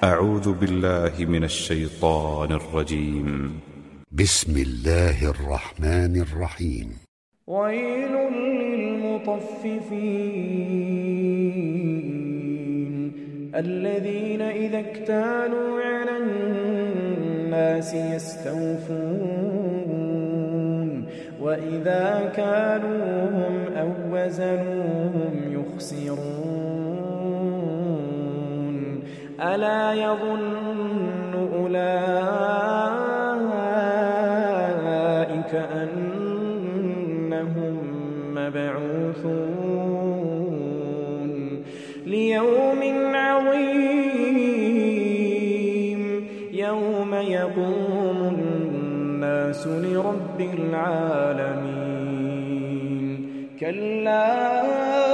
أعوذ بالله من الشيطان الرجيم. بسم الله الرحمن الرحيم. ويل للمطففين الذين إذا اكتالوا على الناس يستوفون وإذا كالوهم أو وزنوهم يخسرون ألا يظن أولئك أنهم مبعوثون ليوم عظيم يوم يقوم الناس لرب العالمين كلا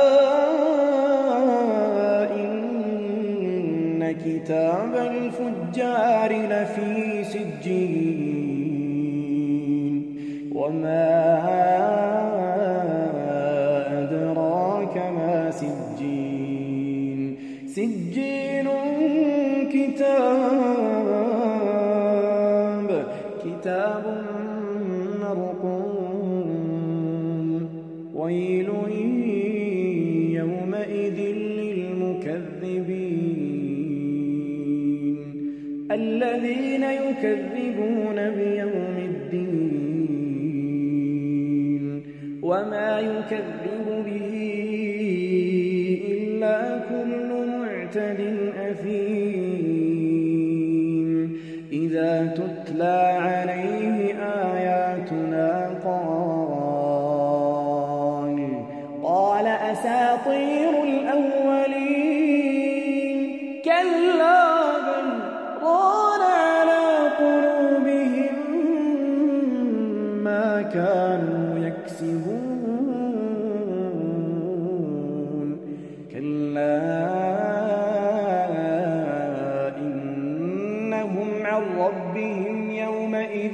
إن كتاب الفجار لفي سجين وما أدراك ما سجين سجين كتاب مرقوم ويل يومئذ للمكذبين الذين يكذبون بيوم الدين وما يكذب به إلا كل معتد أثيم إذا تتلى عليه آياتنا قال أساطير الأولين كلا بل ران على قلوبهم ما كانوا يكسبون كلا إنهم عن ربهم يومئذ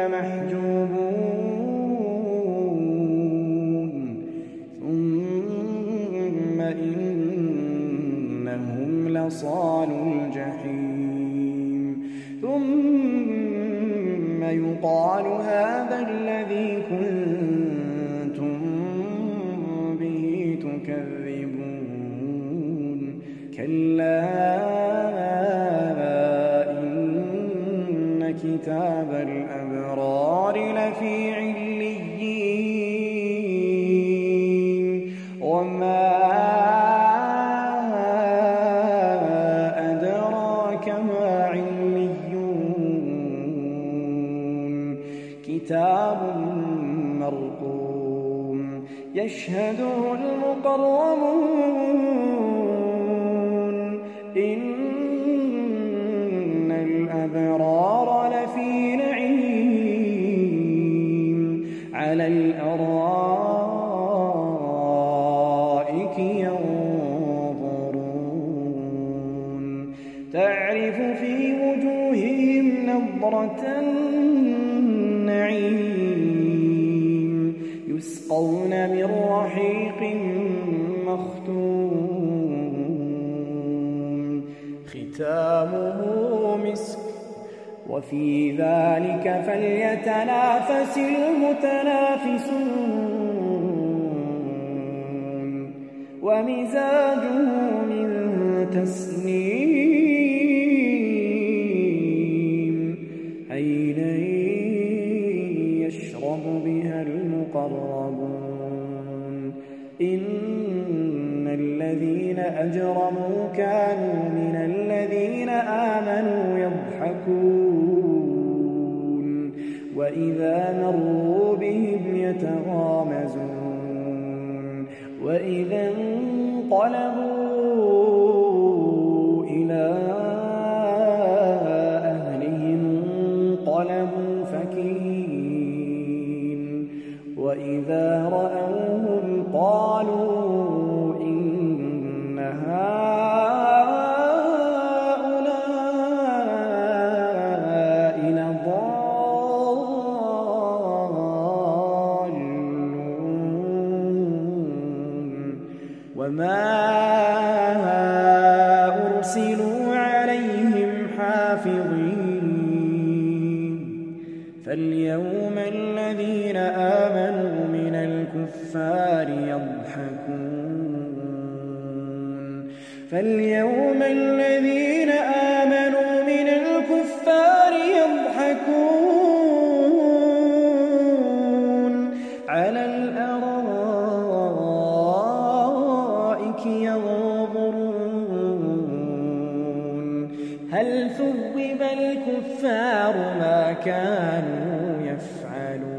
لمحجوبون ثم إنهم لصالوا الجحيم ثم يقال هذا الذي كنتم به تكذبون كلا إن كتاب الأبرار لفي عليين وما أدراك ما عليون كتاب مرقوم يشهده المقربون إن الأبرار لفي نعيم على الأرائك ينظرون تعرف في وجوههم نضرة النعيم يسقون من رحيق مختوم ختامه مسك وفي ذلك فليتنافس المتنافسون ومزاجه من تسنيم عينا يشرب بها المقربون إن الذين أجرموا كانوا من الذين آمنوا يضحكون وإذا مروا بهم يتغامزون وإذا انقلبوا إلى أهلهم انقلبوا فكهين وإذا رأوهم قالوا إن هؤلاء لضالون وما يضحكون فاليوم الذين آمنوا من الكفار يضحكون على الأرائك ينظرون هل ثوب الكفار ما كانوا يفعلون